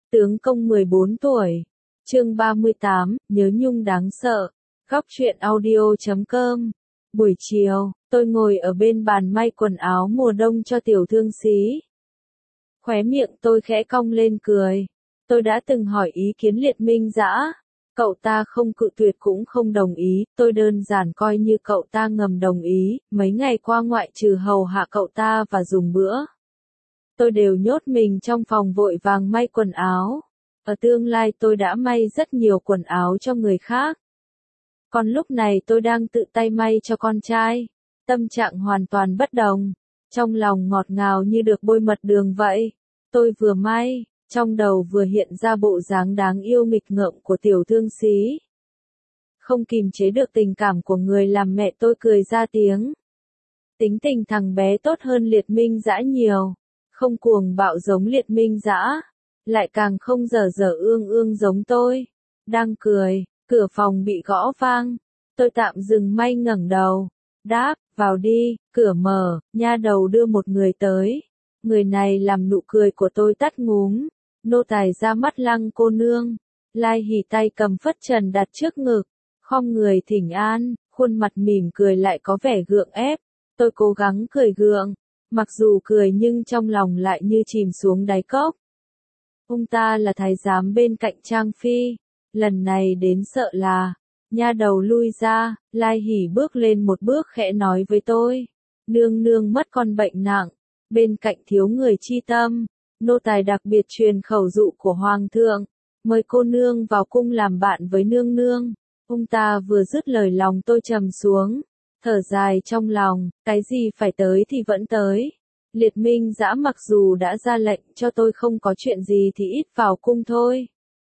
Tướng công 14 tuổi. Chương 38, nhớ nhung đáng sợ. Góc truyện audio.com. Buổi chiều, tôi ngồi ở bên bàn may quần áo mùa đông cho tiểu thương sĩ. Khóe miệng tôi khẽ cong lên cười. Tôi đã từng hỏi ý kiến Liệt Minh Dã. Cậu ta không cự tuyệt cũng không đồng ý, tôi đơn giản coi như cậu ta ngầm đồng ý. Mấy ngày qua ngoại trừ hầu hạ cậu ta và dùng bữa, tôi đều nhốt mình trong phòng vội vàng may quần áo. Ở tương lai tôi đã may rất nhiều quần áo cho người khác. Còn lúc này tôi đang tự tay may cho con trai. Tâm trạng hoàn toàn bất đồng. Trong lòng ngọt ngào như được bôi mật đường vậy. Tôi vừa may, trong đầu vừa hiện ra bộ dáng đáng yêu nghịch ngợm của tiểu thương sĩ. Không kìm chế được tình cảm của người làm mẹ, tôi cười ra tiếng. Tính tình thằng bé tốt hơn Liệt Minh Dã nhiều. Không cuồng bạo giống Liệt Minh Dã, lại càng không dở dở ương ương giống tôi. Đang cười, cửa phòng bị gõ vang. Tôi tạm dừng may ngẩng đầu. Đáp, vào đi, cửa mở, nha đầu đưa một người tới. Người này làm nụ cười của tôi tắt ngúm. Nô tài ra mắt Lăng cô nương. Lai Hỉ tay cầm phất trần đặt trước ngực, khom người thỉnh an, khuôn mặt mỉm cười lại có vẻ gượng ép. Tôi cố gắng cười gượng, mặc dù cười nhưng trong lòng lại như chìm xuống đáy cốc. Ông ta là thái giám bên cạnh Trang Phi, lần này đến sợ là. Nha đầu lui ra, Lai Hỉ bước lên một bước khẽ nói với tôi. Nương nương mất con bệnh nặng, bên cạnh thiếu người chi tâm. Nô tài đặc biệt truyền khẩu dụ của Hoàng thượng, mời cô nương vào cung làm bạn với nương nương. Ông ta vừa dứt lời lòng tôi trầm xuống, thở dài trong lòng, cái gì phải tới thì vẫn tới. Liệt Minh Dã mặc dù đã ra lệnh cho tôi không có chuyện gì thì ít vào cung thôi.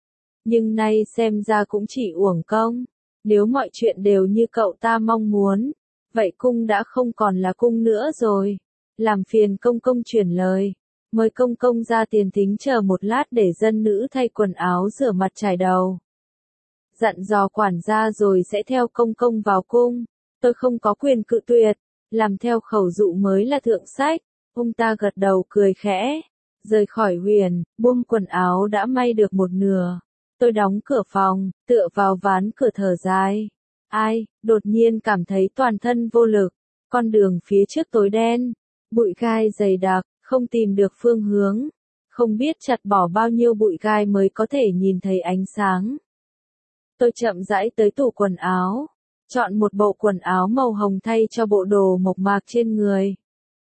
Nhưng nay xem ra cũng chỉ uổng công. Nếu mọi chuyện đều như cậu ta mong muốn, vậy cung đã không còn là cung nữa rồi. Làm phiền công công chuyển lời. Mời công công ra tiền thính chờ một lát để dân nữ thay quần áo rửa mặt chải đầu. Dặn dò quản gia rồi sẽ theo công công vào cung. Tôi không có quyền cự tuyệt, làm theo khẩu dụ mới là thượng sách. Ông ta gật đầu cười khẽ, rời khỏi huyền, buông quần áo đã may được một nửa. Tôi đóng cửa phòng, tựa vào ván cửa thở dài. Đột nhiên cảm thấy toàn thân vô lực. Con đường phía trước tối đen, bụi gai dày đặc, không tìm được phương hướng. Không biết chặt bỏ bao nhiêu bụi gai mới có thể nhìn thấy ánh sáng. Tôi chậm rãi tới tủ quần áo, chọn một bộ quần áo màu hồng thay cho bộ đồ mộc mạc trên người.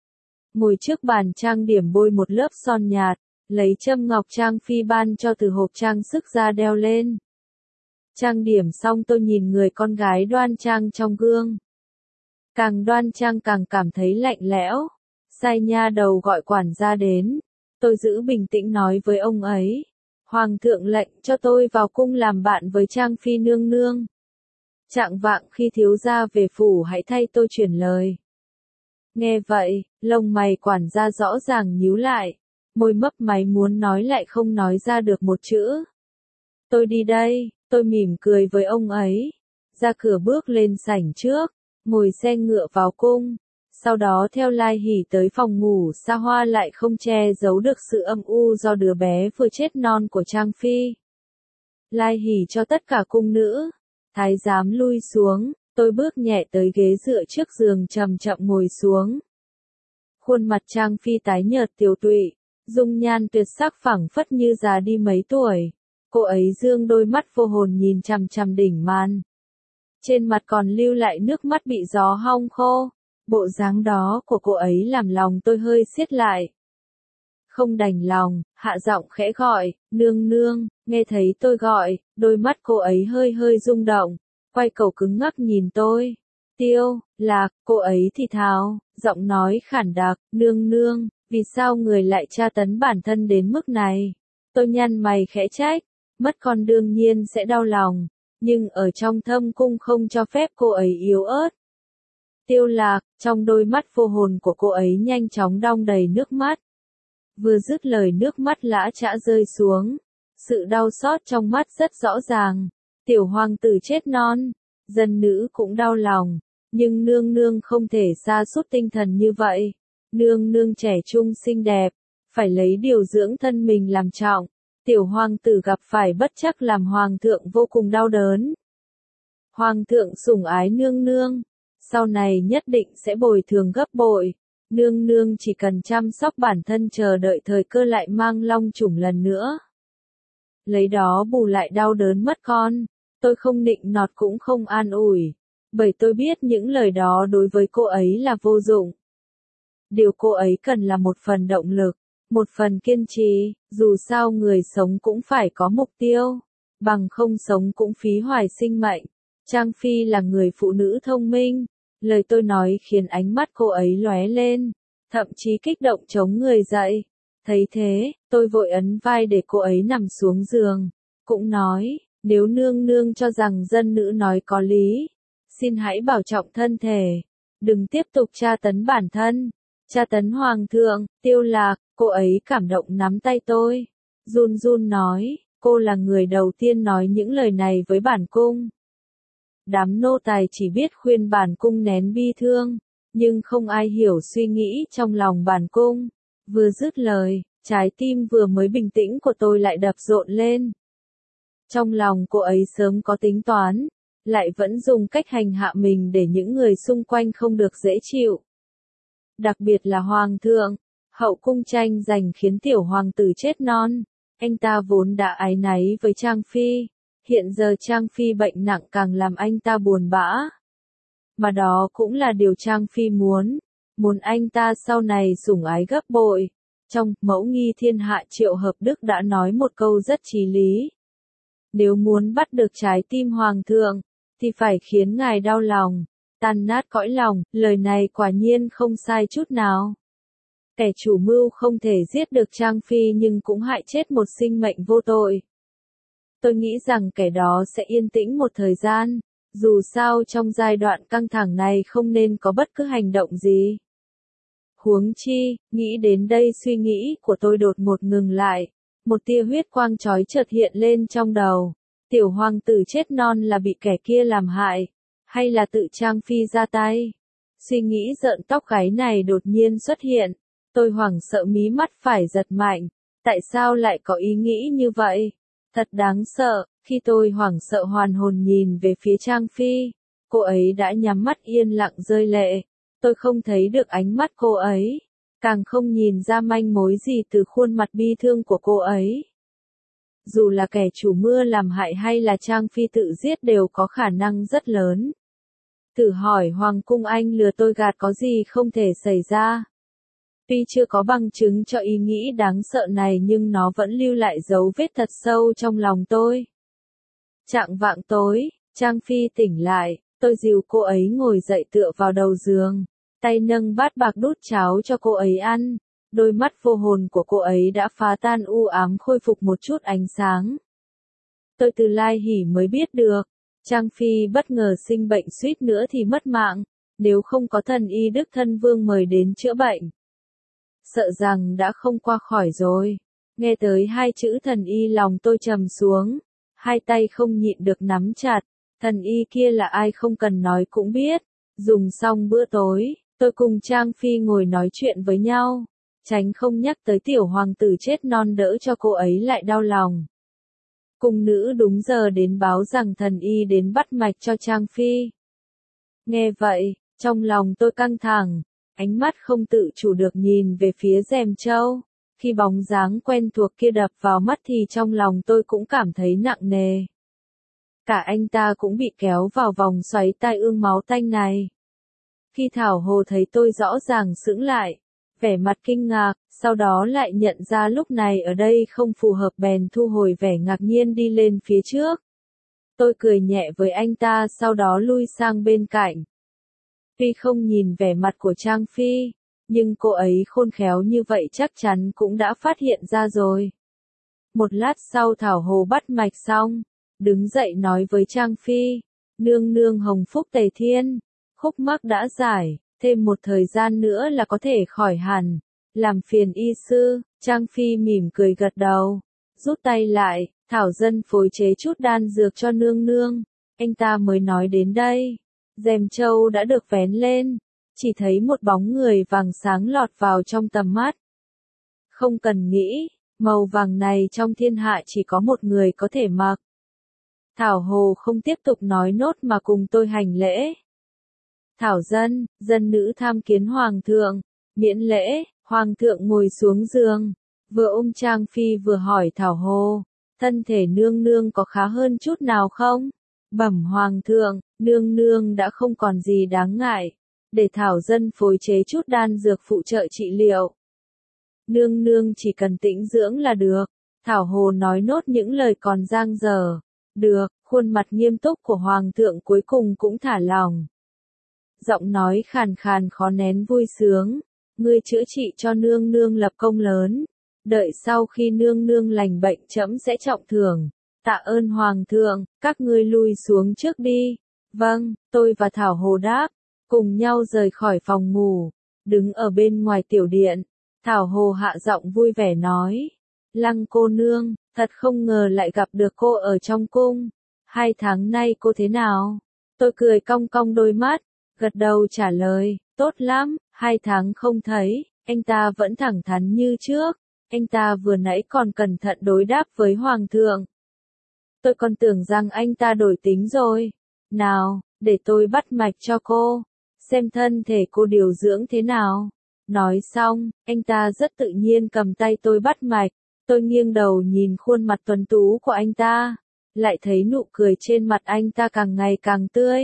Ngồi trước bàn trang điểm bôi một lớp son nhạt, lấy châm ngọc Trang Phi ban cho từ hộp trang sức ra đeo lên. Trang điểm xong tôi nhìn người con gái đoan trang trong gương. Càng đoan trang càng cảm thấy lạnh lẽo. Sai nha đầu gọi quản gia đến. Tôi giữ bình tĩnh nói với ông ấy. Hoàng thượng lệnh cho tôi vào cung làm bạn với Trang Phi nương nương. Chạng vạng khi thiếu gia về phủ hãy thay tôi chuyển lời. Nghe vậy, lông mày quản gia rõ ràng nhíu lại. Môi mấp máy muốn nói lại không nói ra được một chữ. Tôi đi đây, tôi mỉm cười với ông ấy. Ra cửa bước lên sảnh trước, ngồi xe ngựa vào cung. Sau đó theo Lai Hỉ tới phòng ngủ xa hoa lại không che giấu được sự âm u do đứa bé vừa chết non của Trang Phi. Lai Hỉ cho tất cả cung nữ, thái giám lui xuống, tôi bước nhẹ tới ghế dựa trước giường chậm chậm ngồi xuống. Khuôn mặt Trang Phi tái nhợt tiều tụy, dung nhan tuyệt sắc phẳng phất như già đi mấy tuổi. Cô ấy dương đôi mắt vô hồn nhìn chằm chằm đỉnh màn. Trên mặt còn lưu lại nước mắt bị gió hong khô. Bộ dáng đó của cô ấy làm lòng tôi hơi siết lại. Không đành lòng, hạ giọng khẽ gọi, nương nương. Nghe thấy tôi gọi, đôi mắt cô ấy hơi hơi rung động, quay cầu cứng ngắc nhìn tôi. Tiêu, Lạc, cô ấy thì thào, giọng nói khản đặc, nương nương, vì sao người lại tra tấn bản thân đến mức này? Tôi nhăn mày khẽ trách, mất con đương nhiên sẽ đau lòng, nhưng ở trong thâm cung không cho phép cô ấy yếu ớt. Tiêu Lạc, trong đôi mắt vô hồn của cô ấy nhanh chóng đong đầy nước mắt. Vừa dứt lời nước mắt lã chã rơi xuống. Sự đau xót trong mắt rất rõ ràng. Tiểu hoàng tử chết non. Dân nữ cũng đau lòng. Nhưng nương nương không thể sa sút tinh thần như vậy. Nương nương trẻ trung xinh đẹp. Phải lấy điều dưỡng thân mình làm trọng. Tiểu hoàng tử gặp phải bất trắc làm hoàng thượng vô cùng đau đớn. Hoàng thượng sủng ái nương nương, sau này nhất định sẽ bồi thường gấp bội. Nương nương chỉ cần chăm sóc bản thân chờ đợi thời cơ lại mang long chủng lần nữa. Lấy đó bù lại đau đớn mất con. Tôi không nịnh nọt cũng không an ủi, bởi tôi biết những lời đó đối với cô ấy là vô dụng. Điều cô ấy cần là một phần động lực, một phần kiên trì, dù sao người sống cũng phải có mục tiêu, bằng không sống cũng phí hoài sinh mệnh. Trang Phi là người phụ nữ thông minh, lời tôi nói khiến ánh mắt cô ấy lóe lên, thậm chí kích động chống người dậy. Thấy thế, tôi vội ấn vai để cô ấy nằm xuống giường, cũng nói, nếu nương nương cho rằng dân nữ nói có lý, xin hãy bảo trọng thân thể, đừng tiếp tục tra tấn bản thân, tra tấn hoàng thượng. Tiêu Lạc, cô ấy cảm động nắm tay tôi, run run nói, cô là người đầu tiên nói những lời này với bản cung. Đám nô tài chỉ biết khuyên bản cung nén bi thương, nhưng không ai hiểu suy nghĩ trong lòng bản cung. Vừa dứt lời, trái tim vừa mới bình tĩnh của tôi lại đập rộn lên. Trong lòng cô ấy sớm có tính toán, lại vẫn dùng cách hành hạ mình để những người xung quanh không được dễ chịu. Đặc biệt là hoàng thượng, hậu cung tranh giành khiến tiểu hoàng tử chết non. Anh ta vốn đã áy náy với Trang Phi, hiện giờ Trang Phi bệnh nặng càng làm anh ta buồn bã. Mà đó cũng là điều Trang Phi muốn anh ta sau này sủng ái gấp bội. Trong Mẫu Nghi Thiên Hạ Triệu Hợp Đức đã nói một câu rất chí lý. Nếu muốn bắt được trái tim hoàng thượng, thì phải khiến ngài đau lòng, tan nát cõi lòng. Lời này quả nhiên không sai chút nào. Kẻ chủ mưu không thể giết được Trang Phi nhưng cũng hại chết một sinh mệnh vô tội. Tôi nghĩ rằng kẻ đó sẽ yên tĩnh một thời gian, dù sao trong giai đoạn căng thẳng này không nên có bất cứ hành động gì. Huống chi, nghĩ đến đây suy nghĩ của tôi đột ngột ngừng lại, một tia huyết quang chói chợt hiện lên trong đầu. Tiểu hoàng tử chết non là bị kẻ kia làm hại, hay là tự Trang Phi ra tay? Suy nghĩ rợn tóc gáy này đột nhiên xuất hiện, tôi hoảng sợ mí mắt phải giật mạnh, tại sao lại có ý nghĩ như vậy? Thật đáng sợ. Khi tôi hoảng sợ hoàn hồn nhìn về phía Trang Phi, cô ấy đã nhắm mắt yên lặng rơi lệ. Tôi không thấy được ánh mắt cô ấy, càng không nhìn ra manh mối gì từ khuôn mặt bi thương của cô ấy. Dù là kẻ chủ mưu làm hại hay là Trang Phi tự giết đều có khả năng rất lớn. Thử hỏi Hoàng cung anh lừa tôi gạt có gì không thể xảy ra. Tuy chưa có bằng chứng cho ý nghĩ đáng sợ này nhưng nó vẫn lưu lại dấu vết thật sâu trong lòng tôi. Chạng vạng tối, Trang Phi tỉnh lại, tôi dìu cô ấy ngồi dậy tựa vào đầu giường, tay nâng bát bạc đút cháo cho cô ấy ăn. Đôi mắt vô hồn của cô ấy đã phá tan u ám khôi phục một chút ánh sáng. Tôi từ lai hỉ mới biết được, Trang Phi bất ngờ sinh bệnh suýt nữa thì mất mạng, nếu không có thần y Đức Thân Vương mời đến chữa bệnh. Sợ rằng đã không qua khỏi rồi. Nghe tới hai chữ thần y lòng tôi trầm xuống, hai tay không nhịn được nắm chặt. Thần y kia là ai không cần nói cũng biết. Dùng xong bữa tối, tôi cùng Trang Phi ngồi nói chuyện với nhau, tránh không nhắc tới tiểu hoàng tử chết non đỡ cho cô ấy lại đau lòng. Cung nữ đúng giờ đến báo rằng thần y đến bắt mạch cho Trang Phi. Nghe vậy, trong lòng tôi căng thẳng, ánh mắt không tự chủ được nhìn về phía rèm trâu. Khi bóng dáng quen thuộc kia đập vào mắt thì trong lòng tôi cũng cảm thấy nặng nề. Cả anh ta cũng bị kéo vào vòng xoáy tai ương máu tanh này. Khi Thảo Hồ thấy tôi rõ ràng sững lại, vẻ mặt kinh ngạc, sau đó lại nhận ra lúc này ở đây không phù hợp bèn thu hồi vẻ ngạc nhiên đi lên phía trước. Tôi cười nhẹ với anh ta sau đó lui sang bên cạnh. Tuy không nhìn vẻ mặt của Trang Phi, nhưng cô ấy khôn khéo như vậy chắc chắn cũng đã phát hiện ra rồi. Một lát sau Thảo Hồ bắt mạch xong, đứng dậy nói với Trang Phi, nương nương hồng phúc tề thiên, khúc mắc đã giải, thêm một thời gian nữa là có thể khỏi hẳn, làm phiền y sư. Trang Phi mỉm cười gật đầu, rút tay lại, Thảo dân phối chế chút đan dược cho nương nương. Anh ta mới nói đến đây, rèm trâu đã được vén lên, chỉ thấy một bóng người vàng sáng lọt vào trong tầm mắt. Không cần nghĩ, Màu vàng này trong thiên hạ chỉ có một người có thể mặc. Thảo Hồ không tiếp tục nói nốt mà cùng tôi hành lễ. Thảo dân, dân nữ tham kiến hoàng thượng, miễn lễ. Hoàng thượng ngồi xuống giường, vừa ôm Trang Phi vừa hỏi Thảo Hồ, thân thể nương nương có khá hơn chút nào không? Bẩm hoàng thượng, nương nương đã không còn gì đáng ngại, để Thảo dân phối chế chút đan dược phụ trợ trị liệu. Nương nương chỉ cần tĩnh dưỡng là được. Thảo Hồ nói nốt những lời còn dang dở. Được, khuôn mặt nghiêm túc của hoàng thượng cuối cùng cũng thả lỏng. Giọng nói khàn khàn khó nén vui sướng. Ngươi chữa trị cho nương nương lập công lớn. Đợi sau khi nương nương lành bệnh trẫm sẽ trọng thưởng. Tạ ơn hoàng thượng, các ngươi lui xuống trước đi. Vâng, tôi và Thảo Hồ đáp. Cùng nhau rời khỏi phòng ngủ. Đứng ở bên ngoài tiểu điện. Thảo Hồ hạ giọng vui vẻ nói. Lăng cô nương, thật không ngờ lại gặp được cô ở trong cung. 2 tháng nay cô thế nào? Tôi cười cong cong đôi mắt, gật đầu trả lời, tốt lắm, 2 tháng không thấy, anh ta vẫn thẳng thắn như trước. Anh ta vừa nãy còn cẩn thận đối đáp với hoàng thượng. Tôi còn tưởng rằng anh ta đổi tính rồi. Nào, để tôi bắt mạch cho cô, xem thân thể cô điều dưỡng thế nào. Nói xong, anh ta rất tự nhiên cầm tay tôi bắt mạch. Tôi nghiêng đầu nhìn khuôn mặt tuấn tú của anh ta, lại thấy nụ cười trên mặt anh ta càng ngày càng tươi.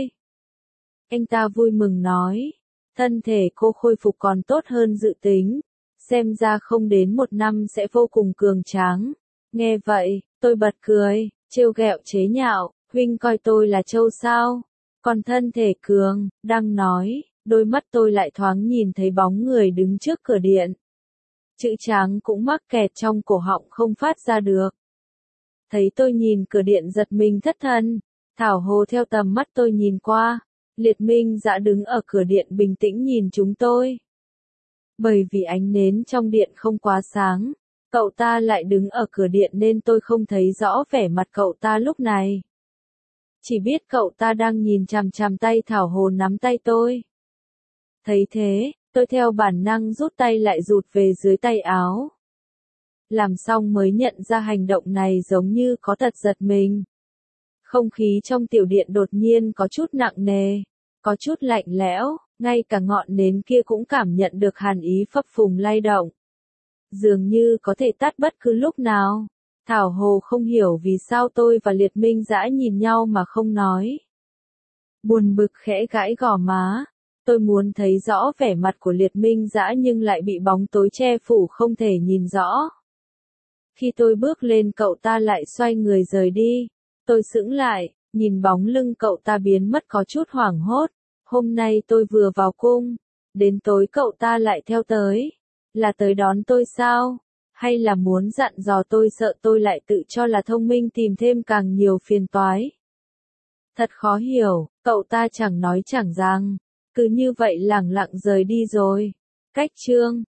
Anh ta vui mừng nói, thân thể cô khôi phục còn tốt hơn dự tính, xem ra không đến 1 năm sẽ vô cùng cường tráng. Nghe vậy, tôi bật cười, trêu ghẹo chế nhạo, huynh coi tôi là trâu sao, còn thân thể cường. Đang nói, đôi mắt tôi lại thoáng nhìn thấy bóng người đứng trước cửa điện. Chữ tráng cũng mắc kẹt trong cổ họng không phát ra được. Thấy tôi nhìn cửa điện giật mình thất thần, Thảo Hồ theo tầm mắt tôi nhìn qua, Liệt Minh Dã đứng ở cửa điện bình tĩnh nhìn chúng tôi. Bởi vì ánh nến trong điện không quá sáng, cậu ta lại đứng ở cửa điện nên tôi không thấy rõ vẻ mặt cậu ta lúc này. Chỉ biết cậu ta đang nhìn chằm chằm tay Thảo Hồ nắm tay tôi. Thấy thế, tôi theo bản năng rút tay lại rụt về dưới tay áo. Làm xong mới nhận ra hành động này giống như có tật giật mình. Không khí trong tiểu điện đột nhiên có chút nặng nề, có chút lạnh lẽo, ngay cả ngọn nến kia cũng cảm nhận được hàn ý phập phùng lay động. Dường như có thể tắt bất cứ lúc nào. Thảo Hồ không hiểu vì sao tôi và Liệt Minh Dã nhìn nhau mà không nói. Buồn bực khẽ gãi gò má. Tôi muốn thấy rõ vẻ mặt của Liệt Minh Dã nhưng lại bị bóng tối che phủ không thể nhìn rõ. Khi tôi bước lên cậu ta lại xoay người rời đi. Tôi sững lại, nhìn bóng lưng cậu ta biến mất có chút hoảng hốt. Hôm nay tôi vừa vào cung, đến tối cậu ta lại theo tới. Là tới đón tôi sao? Hay là muốn dặn dò tôi sợ tôi lại tự cho là thông minh tìm thêm càng nhiều phiền toái? Thật khó hiểu, cậu ta chẳng nói chẳng rằng, cứ như vậy lẳng lặng rời đi rồi. Cách chương